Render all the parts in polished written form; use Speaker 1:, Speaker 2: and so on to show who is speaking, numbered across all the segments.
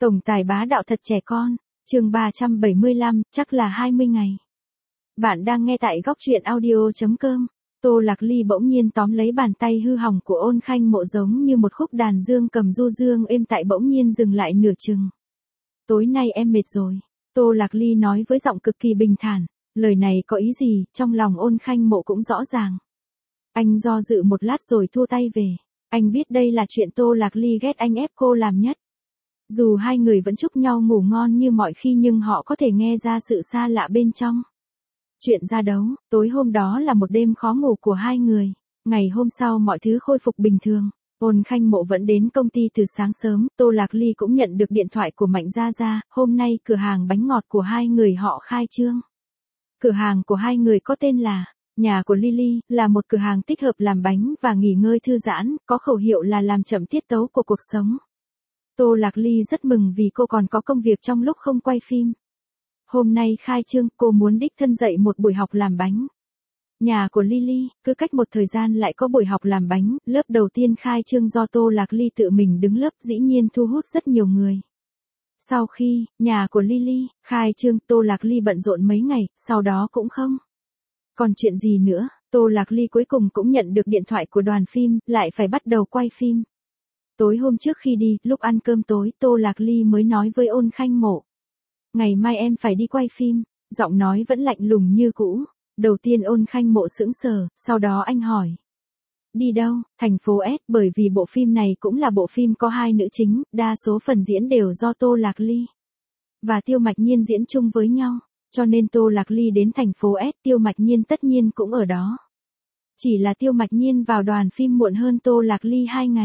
Speaker 1: Tổng tài bá đạo thật trẻ con, chương 375, chắc là 20 ngày. Bạn đang nghe tại góc truyện audio.com. Tô Lạc Ly bỗng nhiên tóm lấy bàn tay hư hỏng của Ôn Khanh Mộ giống như một khúc đàn dương cầm du dương êm tại bỗng nhiên dừng lại nửa chừng. Tối nay em mệt rồi. Tô Lạc Ly nói với giọng cực kỳ bình thản. Lời này có ý gì, trong lòng Ôn Khanh Mộ cũng rõ ràng. Anh do dự một lát rồi thua tay về. Anh biết đây là chuyện Tô Lạc Ly ghét anh ép cô làm nhất. Dù hai người vẫn chúc nhau ngủ ngon như mọi khi nhưng họ có thể nghe ra sự xa lạ bên trong. Chuyện ra đấu, tối hôm đó là một đêm khó ngủ của hai người. Ngày hôm sau mọi thứ khôi phục bình thường. Ôn Khanh Mộ vẫn đến công ty từ sáng sớm, Tô Lạc Ly cũng nhận được điện thoại của Mạnh Gia Gia, hôm nay cửa hàng bánh ngọt của hai người họ khai trương. Cửa hàng của hai người có tên là Nhà của Lily, là một cửa hàng tích hợp làm bánh và nghỉ ngơi thư giãn, có khẩu hiệu là làm chậm tiết tấu của cuộc sống. Tô Lạc Ly rất mừng vì cô còn có công việc trong lúc không quay phim. Hôm nay khai trương, cô muốn đích thân dạy một buổi học làm bánh. Nhà của Lily, cứ cách một thời gian lại có buổi học làm bánh, lớp đầu tiên khai trương do Tô Lạc Ly tự mình đứng lớp dĩ nhiên thu hút rất nhiều người. Sau khi, Nhà của Lily, khai trương, Tô Lạc Ly bận rộn mấy ngày, sau đó cũng không còn chuyện gì nữa, Tô Lạc Ly cuối cùng cũng nhận được điện thoại của đoàn phim, lại phải bắt đầu quay phim. Tối hôm trước khi đi, lúc ăn cơm tối, Tô Lạc Ly mới nói với Ôn Khanh Mộ. Ngày mai em phải đi quay phim, giọng nói vẫn lạnh lùng như cũ. Đầu tiên Ôn Khanh Mộ sững sờ, sau đó anh hỏi. Đi đâu? Thành phố S, bởi vì bộ phim này cũng là bộ phim có hai nữ chính, đa số phần diễn đều do Tô Lạc Ly và Tiêu Mạch Nhiên diễn chung với nhau. Cho nên Tô Lạc Ly đến thành phố S, Tiêu Mạch Nhiên tất nhiên cũng ở đó. Chỉ là Tiêu Mạch Nhiên vào đoàn phim muộn hơn Tô Lạc Ly 2 ngày.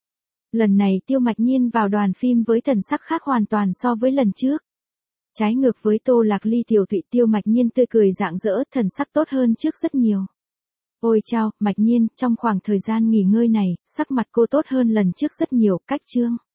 Speaker 1: Lần này Tiêu Mạch Nhiên vào đoàn phim với thần sắc khác hoàn toàn so với lần trước. Trái ngược với Tô Lạc Ly tiểu tụy, Tiêu Mạch Nhiên tươi cười rạng rỡ, thần sắc tốt hơn trước rất nhiều. Ôi chao, Mạch Nhiên, trong khoảng thời gian nghỉ ngơi này, sắc mặt cô tốt hơn lần trước rất nhiều, cách chương